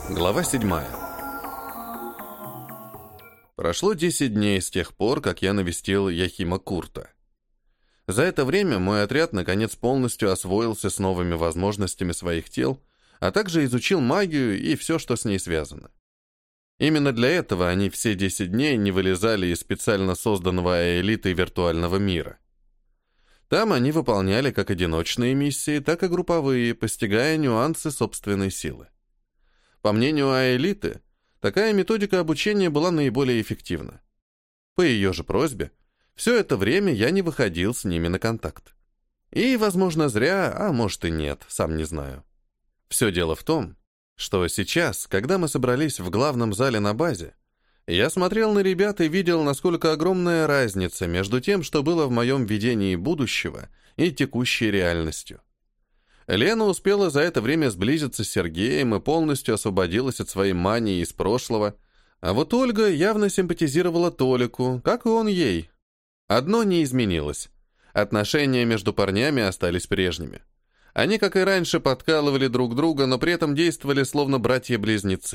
Глава 7. Прошло 10 дней с тех пор, как я навестил Яхима Курта. За это время мой отряд наконец полностью освоился с новыми возможностями своих тел, а также изучил магию и все, что с ней связано. Именно для этого они все 10 дней не вылезали из специально созданного элитой виртуального мира. Там они выполняли как одиночные миссии, так и групповые, постигая нюансы собственной силы. По мнению Аэлиты, такая методика обучения была наиболее эффективна. По ее же просьбе, все это время я не выходил с ними на контакт. И, возможно, зря, а может и нет, сам не знаю. Все дело в том, что сейчас, когда мы собрались в главном зале на базе, я смотрел на ребят и видел, насколько огромная разница между тем, что было в моем видении будущего, и текущей реальностью. Лена успела за это время сблизиться с Сергеем и полностью освободилась от своей мании из прошлого, а вот Ольга явно симпатизировала Толику, как и он ей. Одно не изменилось. Отношения между парнями остались прежними. Они, как и раньше, подкалывали друг друга, но при этом действовали словно братья-близнецы.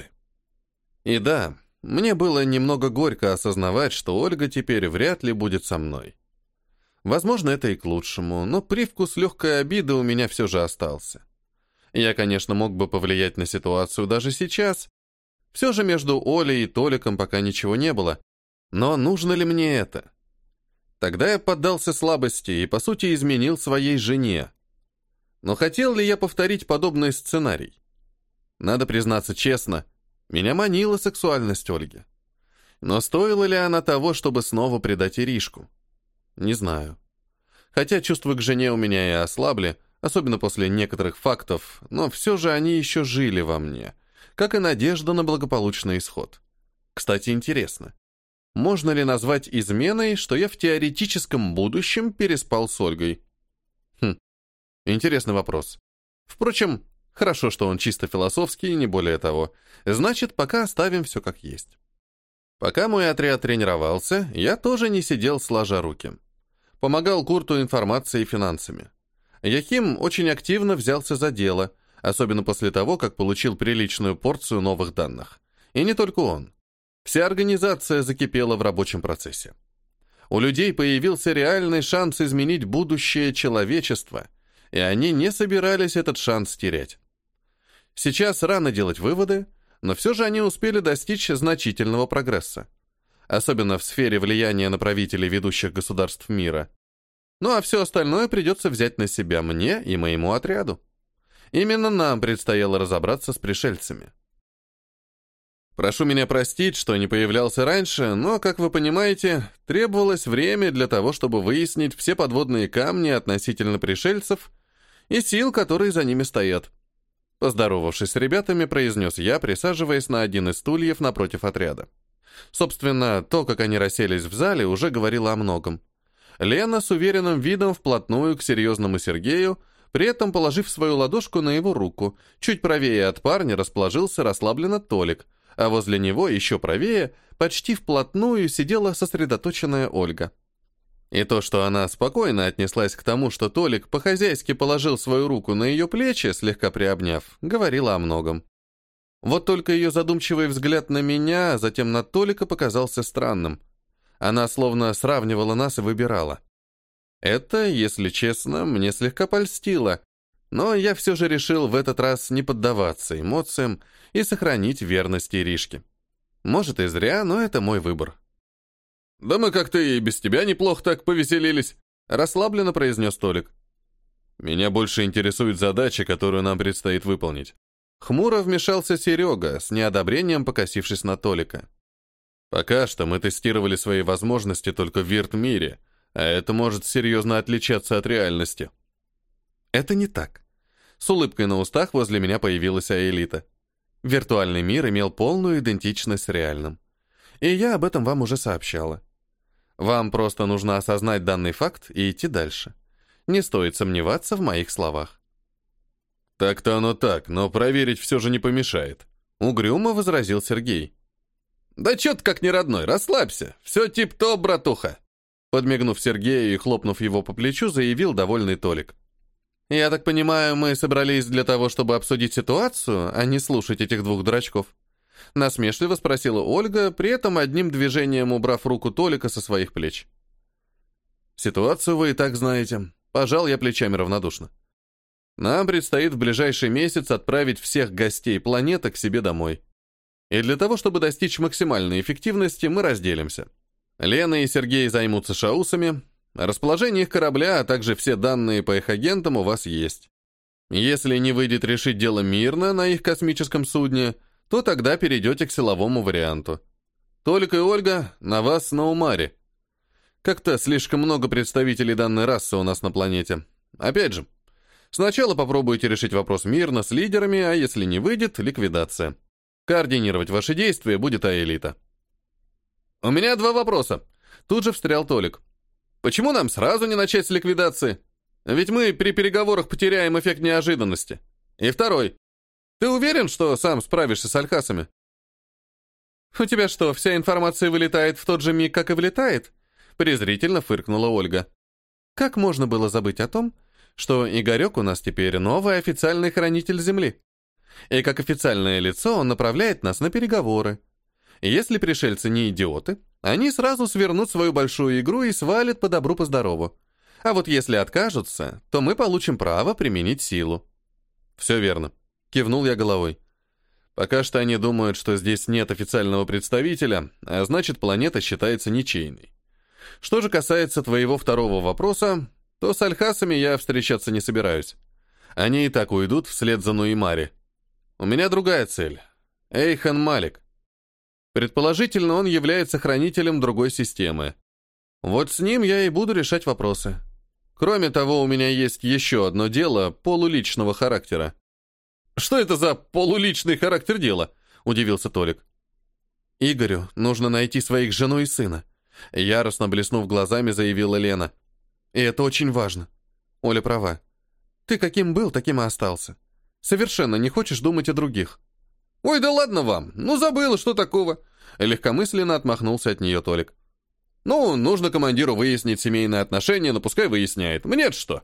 И да, мне было немного горько осознавать, что Ольга теперь вряд ли будет со мной. Возможно, это и к лучшему, но привкус легкой обиды у меня все же остался. Я, конечно, мог бы повлиять на ситуацию даже сейчас. Все же между Олей и Толиком пока ничего не было. Но нужно ли мне это? Тогда я поддался слабости и, по сути, изменил своей жене. Но хотел ли я повторить подобный сценарий? Надо признаться честно, меня манила сексуальность Ольги. Но стоила ли она того, чтобы снова предать Иришку? Не знаю. Хотя чувства к жене у меня и ослабли, особенно после некоторых фактов, но все же они еще жили во мне, как и надежда на благополучный исход. Кстати, интересно, можно ли назвать изменой, что я в теоретическом будущем переспал с Ольгой? Интересный вопрос. Впрочем, хорошо, что он чисто философский, не более того. Значит, пока оставим все как есть. Пока мой отряд тренировался, я тоже не сидел сложа руки. Помогал Курту информацией и финансами. Яхим очень активно взялся за дело, особенно после того, как получил приличную порцию новых данных. И не только он. Вся организация закипела в рабочем процессе. У людей появился реальный шанс изменить будущее человечества, и они не собирались этот шанс терять. Сейчас рано делать выводы, но все же они успели достичь значительного прогресса. Особенно в сфере влияния на правителей ведущих государств мира. Ну а все остальное придется взять на себя мне и моему отряду. Именно нам предстояло разобраться с пришельцами. Прошу меня простить, что не появлялся раньше, но, как вы понимаете, требовалось время для того, чтобы выяснить все подводные камни относительно пришельцев и сил, которые за ними стоят. Поздоровавшись с ребятами, произнес я, присаживаясь на один из стульев напротив отряда. Собственно, то, как они расселись в зале, уже говорило о многом. Лена с уверенным видом вплотную к серьезному Сергею, при этом положив свою ладошку на его руку. Чуть правее от парня расположился расслабленно Толик, а возле него, еще правее, почти вплотную сидела сосредоточенная Ольга. И то, что она спокойно отнеслась к тому, что Толик по-хозяйски положил свою руку на ее плечи, слегка приобняв, говорило о многом. Вот только ее задумчивый взгляд на меня, а затем на Толика показался странным. Она словно сравнивала нас и выбирала. Это, если честно, мне слегка польстило, но я все же решил в этот раз не поддаваться эмоциям и сохранить верность Иришке. Может и зря, но это мой выбор. «Да мы как-то и без тебя неплохо так повеселились», — расслабленно произнес Толик. «Меня больше интересует задача, которую нам предстоит выполнить». Хмуро вмешался Серега, с неодобрением покосившись на Толика. «Пока что мы тестировали свои возможности только в вирт-мире, а это может серьезно отличаться от реальности». «Это не так». С улыбкой на устах возле меня появилась Аэлита. Виртуальный мир имел полную идентичность с реальным. И я об этом вам уже сообщала. Вам просто нужно осознать данный факт и идти дальше. Не стоит сомневаться в моих словах. «Так-то оно так, но проверить все же не помешает», — угрюмо возразил Сергей. «Да чё ты как не родной, расслабься, все тип-топ, братуха!» Подмигнув Сергею и хлопнув его по плечу, заявил довольный Толик. «Я так понимаю, мы собрались для того, чтобы обсудить ситуацию, а не слушать этих двух дурачков?» Насмешливо спросила Ольга, при этом одним движением убрав руку Толика со своих плеч. «Ситуацию вы и так знаете». Пожал я плечами равнодушно. «Нам предстоит в ближайший месяц отправить всех гостей планеты к себе домой. И для того, чтобы достичь максимальной эффективности, мы разделимся. Лена и Сергей займутся шаусами, расположение их корабля, а также все данные по их агентам у вас есть. Если не выйдет решить дело мирно на их космическом судне, то тогда перейдете к силовому варианту. Толик и Ольга, на вас на Умаре. Как-то слишком много представителей данной расы у нас на планете. Опять же, сначала попробуйте решить вопрос мирно с лидерами, а если не выйдет, ликвидация. Координировать ваши действия будет Аэлита». «У меня 2 вопроса». Тут же встрял Толик. «Почему нам сразу не начать с ликвидации? Ведь мы при переговорах потеряем эффект неожиданности. И второй. Ты уверен, что сам справишься с альхасами?» «У тебя что, вся информация вылетает в тот же миг, как и влетает?» Презрительно фыркнула Ольга. «Как можно было забыть о том, что Игорек у нас теперь новый официальный хранитель Земли? И как официальное лицо он направляет нас на переговоры. Если пришельцы не идиоты, они сразу свернут свою большую игру и свалят по добру, по здорову. А вот если откажутся, то мы получим право применить силу». «Все верно», — кивнул я головой. «Пока что они думают, что здесь нет официального представителя, а значит, планета считается ничейной. Что же касается твоего второго вопроса, то с альхасами я встречаться не собираюсь. Они и так уйдут вслед за Нуимари. У меня другая цель. Эйхан Малик. Предположительно, он является хранителем другой системы. Вот с ним я и буду решать вопросы. Кроме того, у меня есть еще одно дело полуличного характера». «Что это за полуличный характер дела?» – удивился Толик. «Игорю нужно найти своих жену и сына», – яростно блеснув глазами, заявила Лена. «И это очень важно. Оля права. Ты каким был, таким и остался. Совершенно не хочешь думать о других». «Ой, да ладно вам! Ну, забыла, что такого!» Легкомысленно отмахнулся от нее Толик. «Ну, нужно командиру выяснить семейные отношения, но пускай выясняет. Мне-то что?»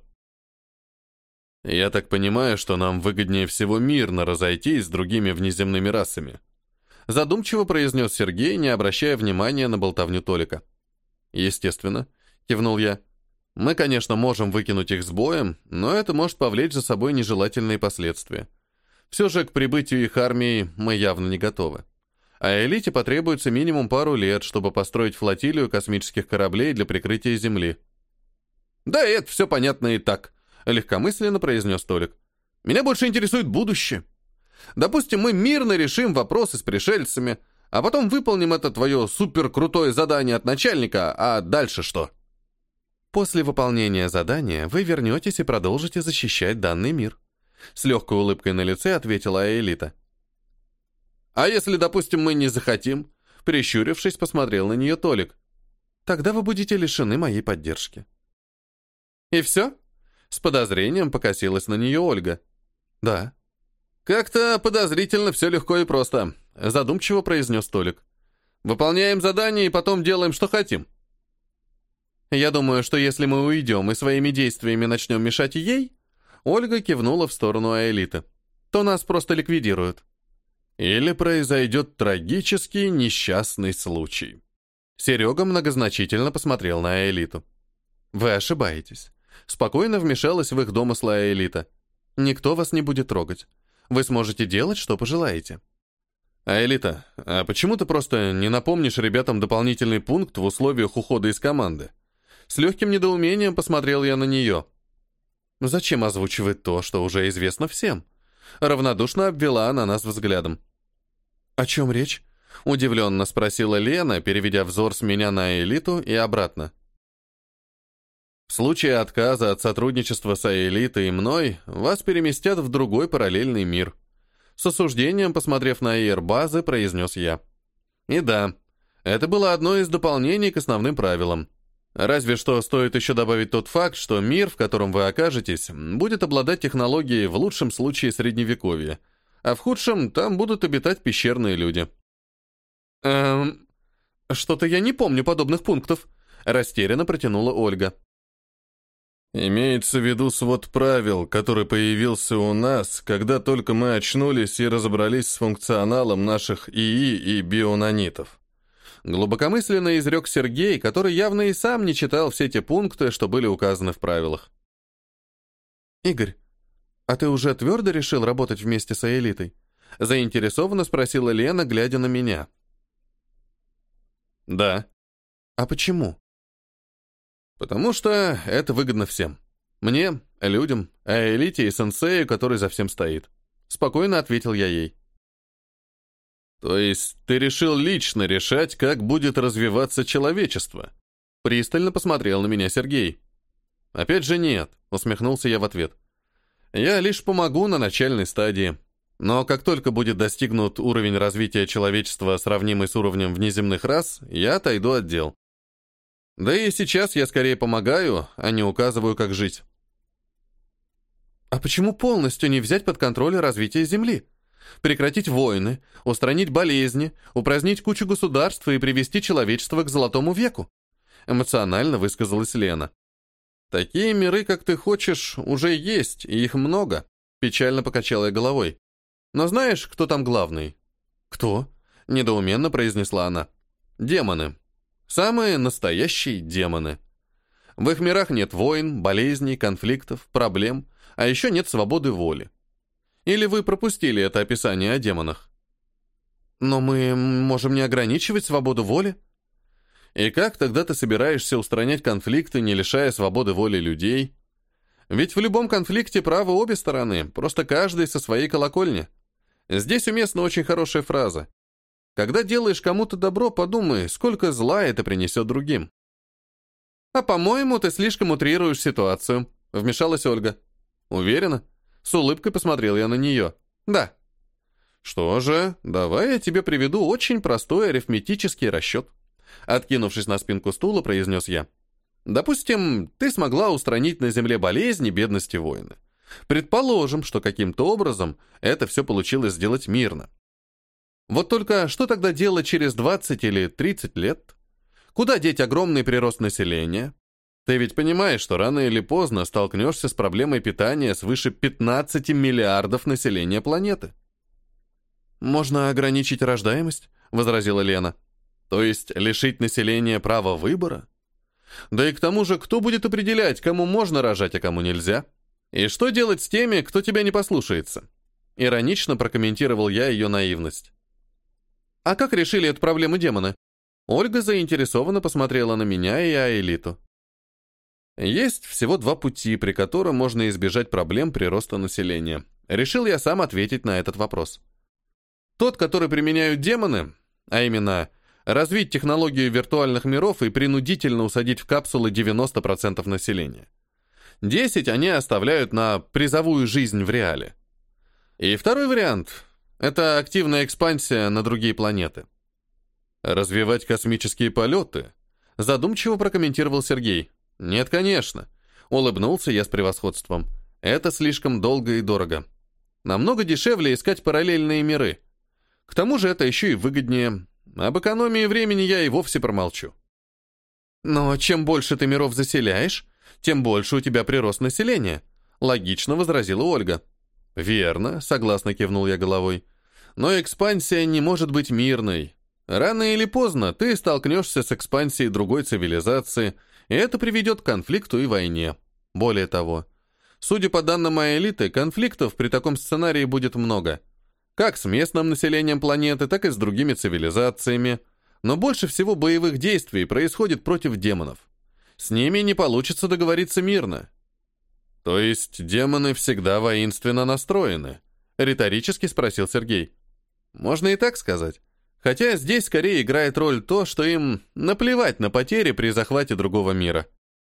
«Я так понимаю, что нам выгоднее всего мирно разойтись с другими внеземными расами», задумчиво произнес Сергей, не обращая внимания на болтовню Толика. «Естественно», — кивнул я. «Мы, конечно, можем выкинуть их с боем, но это может повлечь за собой нежелательные последствия. Все же к прибытию их армии мы явно не готовы. А элите потребуется минимум пару лет, чтобы построить флотилию космических кораблей для прикрытия Земли». «Да это все понятно и так», — легкомысленно произнес Толик. «Меня больше интересует будущее. Допустим, мы мирно решим вопросы с пришельцами, а потом выполним это твое суперкрутое задание от начальника, а дальше что?» «После выполнения задания вы вернетесь и продолжите защищать данный мир», — с легкой улыбкой на лице ответила Аэлита. «А если, допустим, мы не захотим?» — прищурившись, посмотрел на нее Толик. «Тогда вы будете лишены моей поддержки». «И все?» — с подозрением покосилась на нее Ольга. «Да». «Как-то подозрительно все легко и просто», — задумчиво произнес Толик. «Выполняем задание и потом делаем, что хотим». «Я думаю, что если мы уйдем и своими действиями начнем мешать ей», Ольга кивнула в сторону Аэлиты, «то нас просто ликвидируют». «Или произойдет трагический несчастный случай». Серега многозначительно посмотрел на Аэлиту. «Вы ошибаетесь». Спокойно вмешалась в их домыслы Аэлита. «Никто вас не будет трогать. Вы сможете делать, что пожелаете». «Аэлита, а почему ты просто не напомнишь ребятам дополнительный пункт в условиях ухода из команды?» С легким недоумением посмотрел я на нее. «Зачем озвучивать то, что уже известно всем?» Равнодушно обвела она нас взглядом. «О чем речь?» — удивленно спросила Лена, переведя взор с меня на Аэлиту и обратно. «В случае отказа от сотрудничества с Аэлитой и мной, вас переместят в другой параллельный мир», с осуждением, посмотрев на базы, произнес я. И да, это было одно из дополнений к основным правилам. Разве что стоит еще добавить тот факт, что мир, в котором вы окажетесь, будет обладать технологией в лучшем случае средневековья, а в худшем там будут обитать пещерные люди. Что-то я не помню подобных пунктов», — растерянно протянула Ольга. Имеется в виду свод правил, который появился у нас, когда только мы очнулись и разобрались с функционалом наших ИИ и бионанитов. Глубокомысленно изрек Сергей, который явно и сам не читал все те пункты, что были указаны в правилах. «Игорь, а ты уже твердо решил работать вместе с Аэлитой?» Заинтересованно спросила Лена, глядя на меня. «Да». «А почему?» «Потому что это выгодно всем. Мне, людям, Аэлите и сенсею, который за всем стоит». Спокойно ответил я ей. «То есть ты решил лично решать, как будет развиваться человечество?» Пристально посмотрел на меня Сергей. «Опять же нет», — усмехнулся я в ответ. «Я лишь помогу на начальной стадии. Но как только будет достигнут уровень развития человечества, сравнимый с уровнем внеземных рас, я отойду от дел. Да и сейчас я скорее помогаю, а не указываю, как жить». «А почему полностью не взять под контроль развитие Земли? Прекратить войны, устранить болезни, упразднить кучу государств и привести человечество к золотому веку?» Эмоционально высказалась Лена. «Такие миры, как ты хочешь, уже есть, и их много», печально покачала я головой. «Но знаешь, кто там главный?» «Кто?» — недоуменно произнесла она. «Демоны. Самые настоящие демоны. В их мирах нет войн, болезней, конфликтов, проблем, а еще нет свободы воли. Или вы пропустили это описание о демонах?» «Но мы можем не ограничивать свободу воли?» «И как тогда ты собираешься устранять конфликты, не лишая свободы воли людей? Ведь в любом конфликте правы обе стороны, просто каждый со своей колокольни. Здесь уместна очень хорошая фраза. Когда делаешь кому-то добро, подумай, сколько зла это принесет другим». «А по-моему, ты слишком утрируешь ситуацию», — вмешалась Ольга. «Уверена?» С улыбкой посмотрел я на нее. «Да». «Что же, давай я тебе приведу очень простой арифметический расчет». Откинувшись на спинку стула, произнес я. «Допустим, ты смогла устранить на Земле болезни, бедность и войны. Предположим, что каким-то образом это все получилось сделать мирно. Вот только что тогда делать через 20 или 30 лет? Куда деть огромный прирост населения? Ты ведь понимаешь, что рано или поздно столкнешься с проблемой питания свыше 15 миллиардов населения планеты». «Можно ограничить рождаемость?» — возразила Лена. «То есть лишить населения права выбора? Да и к тому же, кто будет определять, кому можно рожать, а кому нельзя? И что делать с теми, кто тебя не послушается?» Иронично прокомментировал я ее наивность. «А как решили эту проблему демоны?» Ольга заинтересованно посмотрела на меня и Аэлиту. «Есть всего 2 пути, при котором можно избежать проблем прироста населения. Решил я сам ответить на этот вопрос. Тот, который применяют демоны, а именно развить технологию виртуальных миров и принудительно усадить в капсулы 90% населения. 10 они оставляют на призовую жизнь в реале. И второй вариант — это активная экспансия на другие планеты. Развивать космические полеты?» Задумчиво прокомментировал Сергей. «Нет, конечно», — улыбнулся я с превосходством. «Это слишком долго и дорого. Намного дешевле искать параллельные миры. К тому же это еще и выгоднее. Об экономии времени я и вовсе промолчу». «Но чем больше ты миров заселяешь, тем больше у тебя прирост населения», — логично возразила Ольга. «Верно», — согласно кивнул я головой. «Но экспансия не может быть мирной. Рано или поздно ты столкнешься с экспансией другой цивилизации, и это приведет к конфликту и войне. Более того, судя по данным Аэлиты, конфликтов при таком сценарии будет много. Как с местным населением планеты, так и с другими цивилизациями. Но больше всего боевых действий происходит против демонов. С ними не получится договориться мирно». «То есть демоны всегда воинственно настроены?» — риторически спросил Сергей. «Можно и так сказать. Хотя здесь скорее играет роль то, что им наплевать на потери при захвате другого мира».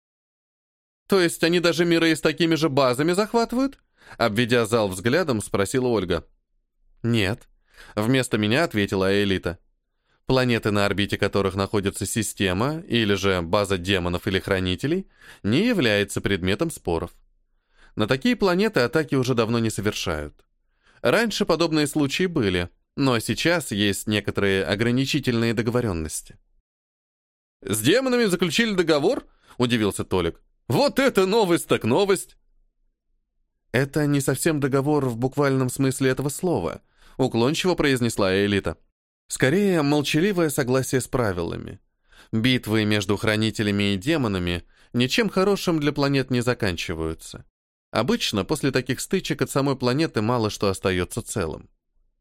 «То есть они даже миры с такими же базами захватывают?» — обведя зал взглядом, спросила Ольга. «Нет», — вместо меня ответила Аэлита. «Планеты, на орбите которых находится система, или же база демонов или хранителей, не является предметом споров. На такие планеты атаки уже давно не совершают. Раньше подобные случаи были, но сейчас есть некоторые ограничительные договоренности». «С демонами заключили договор?» — удивился Толик. Вот это новость так новость! Это не совсем договор в буквальном смысле этого слова, уклончиво произнесла Элита. Скорее, молчаливое согласие с правилами. Битвы между хранителями и демонами ничем хорошим для планет не заканчиваются. Обычно после таких стычек от самой планеты мало что остается целым.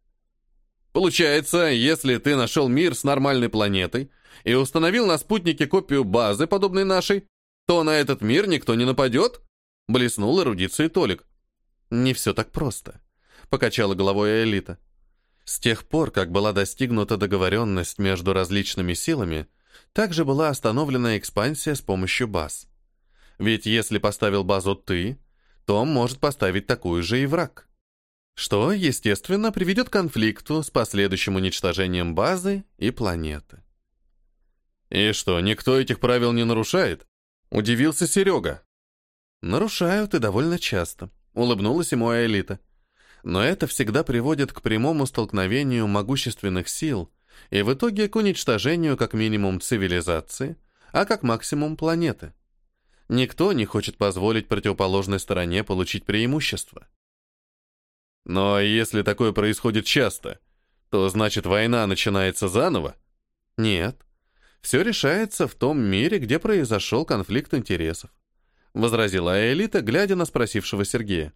Получается, если ты нашел мир с нормальной планетой и установил на спутнике копию базы, подобной нашей, то на этот мир никто не нападет? Блеснул эрудицией Толик. Не все так просто, покачала головой Элита. С тех пор, как была достигнута договоренность между различными силами, также была остановлена экспансия с помощью баз. Ведь если поставил базу ты, то может поставить такую же и враг. Что, естественно, приведет к конфликту с последующим уничтожением базы и планеты. «И что, никто этих правил не нарушает?» — удивился Серега. «Нарушают и довольно часто», — улыбнулась ему Элита. «Но это всегда приводит к прямому столкновению могущественных сил и в итоге к уничтожению как минимум цивилизации, а как максимум планеты. Никто не хочет позволить противоположной стороне получить преимущество». «Но если такое происходит часто, то значит война начинается заново?» «Нет. Все решается в том мире, где произошел конфликт интересов», — возразила Элита, глядя на спросившего Сергея.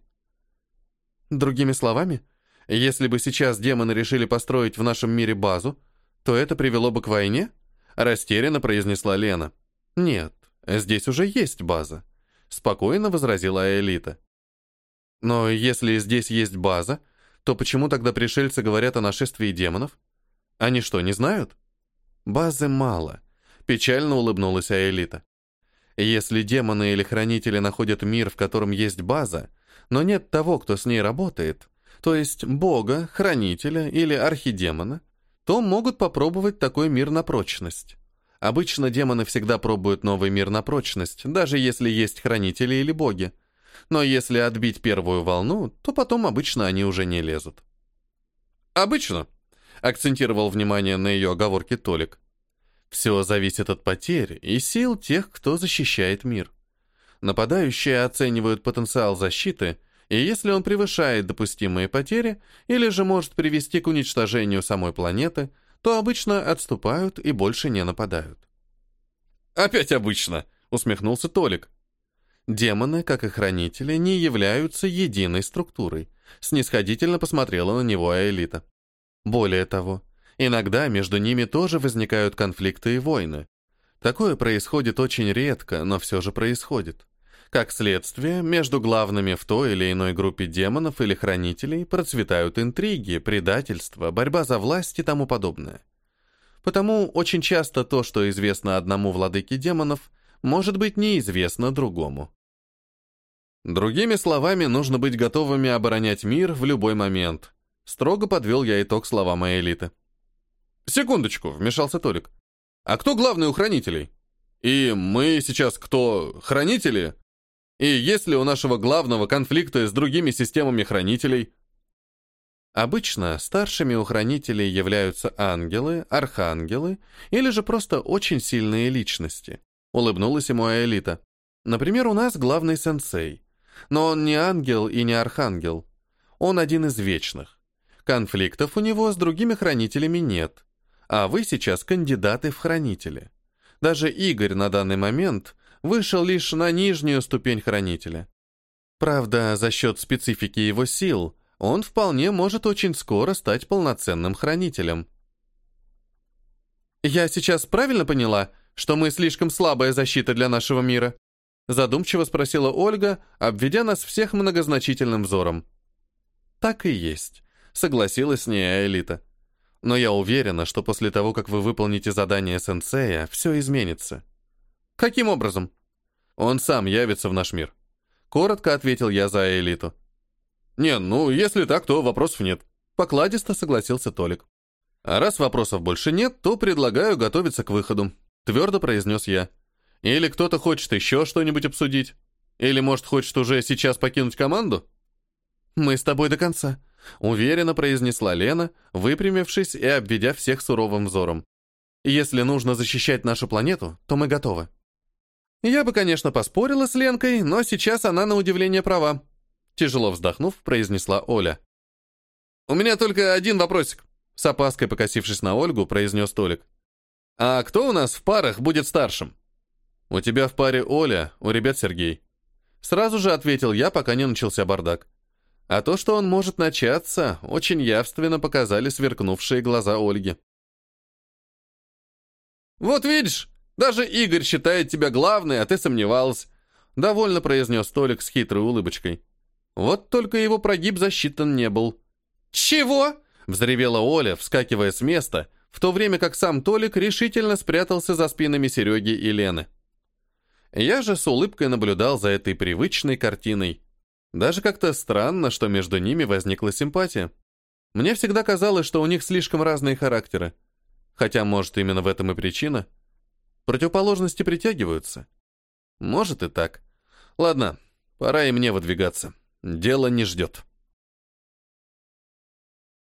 «Другими словами, если бы сейчас демоны решили построить в нашем мире базу, то это привело бы к войне?» — растерянно произнесла Лена. «Нет, здесь уже есть база», — спокойно возразила Элита. «Но если здесь есть база, то почему тогда пришельцы говорят о нашествии демонов? Они что, не знают?» «Базы мало», — печально улыбнулась Элита. «Если демоны или хранители находят мир, в котором есть база, но нет того, кто с ней работает, то есть бога, хранителя или архидемона, то могут попробовать такой мир на прочность. Обычно демоны всегда пробуют новый мир на прочность, даже если есть хранители или боги. Но если отбить первую волну, то потом обычно они уже не лезут». «Обычно», — акцентировал внимание на ее оговорке Толик. «Все зависит от потерь и сил тех, кто защищает мир. Нападающие оценивают потенциал защиты, и если он превышает допустимые потери или же может привести к уничтожению самой планеты, то обычно отступают и больше не нападают». «Опять обычно», — усмехнулся Толик. «Демоны, как и хранители, не являются единой структурой», — снисходительно посмотрела на него Элита. «Более того, иногда между ними тоже возникают конфликты и войны. Такое происходит очень редко, но все же происходит. Как следствие, между главными в той или иной группе демонов или хранителей процветают интриги, предательство, борьба за власть и тому подобное. Потому очень часто то, что известно одному владыке демонов, может быть неизвестно другому. Другими словами, нужно быть готовыми оборонять мир в любой момент. Строго подвел я итог словам Элиты. «Секундочку», — вмешался Толик. «А кто главный у хранителей? И мы сейчас кто, хранители? И есть ли у нашего главного конфликты с другими системами хранителей?» Обычно старшими у хранителей являются ангелы, архангелы или же просто очень сильные личности. Улыбнулась ему Элита. Например, у нас главный сенсей. Но он не ангел и не архангел. Он один из вечных. Конфликтов у него с другими хранителями нет. А вы сейчас кандидаты в хранители. Даже Игорь на данный момент вышел лишь на нижнюю ступень хранителя. Правда, за счет специфики его сил он вполне может очень скоро стать полноценным хранителем. «Я сейчас правильно поняла, что мы слишком слабая защита для нашего мира?» Задумчиво спросила Ольга, обведя нас всех многозначительным взором. «Так и есть», — согласилась с ней Элита. «Но я уверена, что после того, как вы выполните задание сенсея, все изменится». «Каким образом?» «Он сам явится в наш мир», — коротко ответил я за Элиту. «Не, ну, если так, то вопросов нет», — покладисто согласился Толик. «А раз вопросов больше нет, то предлагаю готовиться к выходу», — твердо произнес я. «Или кто-то хочет еще что-нибудь обсудить? Или, может, хочет уже сейчас покинуть команду?» «Мы с тобой до конца», — уверенно произнесла Лена, выпрямившись и обведя всех суровым взором. «Если нужно защищать нашу планету, то мы готовы». Я бы, конечно, поспорила с Ленкой, но сейчас она на удивление права. Тяжело вздохнув, произнесла Оля. У меня только один вопросик. С опаской покосившись на Ольгу, произнес Толик. А кто у нас в парах будет старшим? У тебя в паре Оля, у ребят Сергей. Сразу же ответил я, пока не начался бардак. А то, что он может начаться, очень явственно показали сверкнувшие глаза Ольги. «Вот видишь, даже Игорь считает тебя главной, а ты сомневалась», довольно произнес Толик с хитрой улыбочкой. Вот только его прогиб засчитан не был. «Чего?» — взревела Оля, вскакивая с места, в то время как сам Толик решительно спрятался за спинами Сереги и Лены. Я же с улыбкой наблюдал за этой привычной картиной. Даже как-то странно, что между ними возникла симпатия. Мне всегда казалось, что у них слишком разные характеры. Хотя, может, именно в этом и причина. Противоположности притягиваются. Может и так. Ладно, пора и мне выдвигаться. Дело не ждет.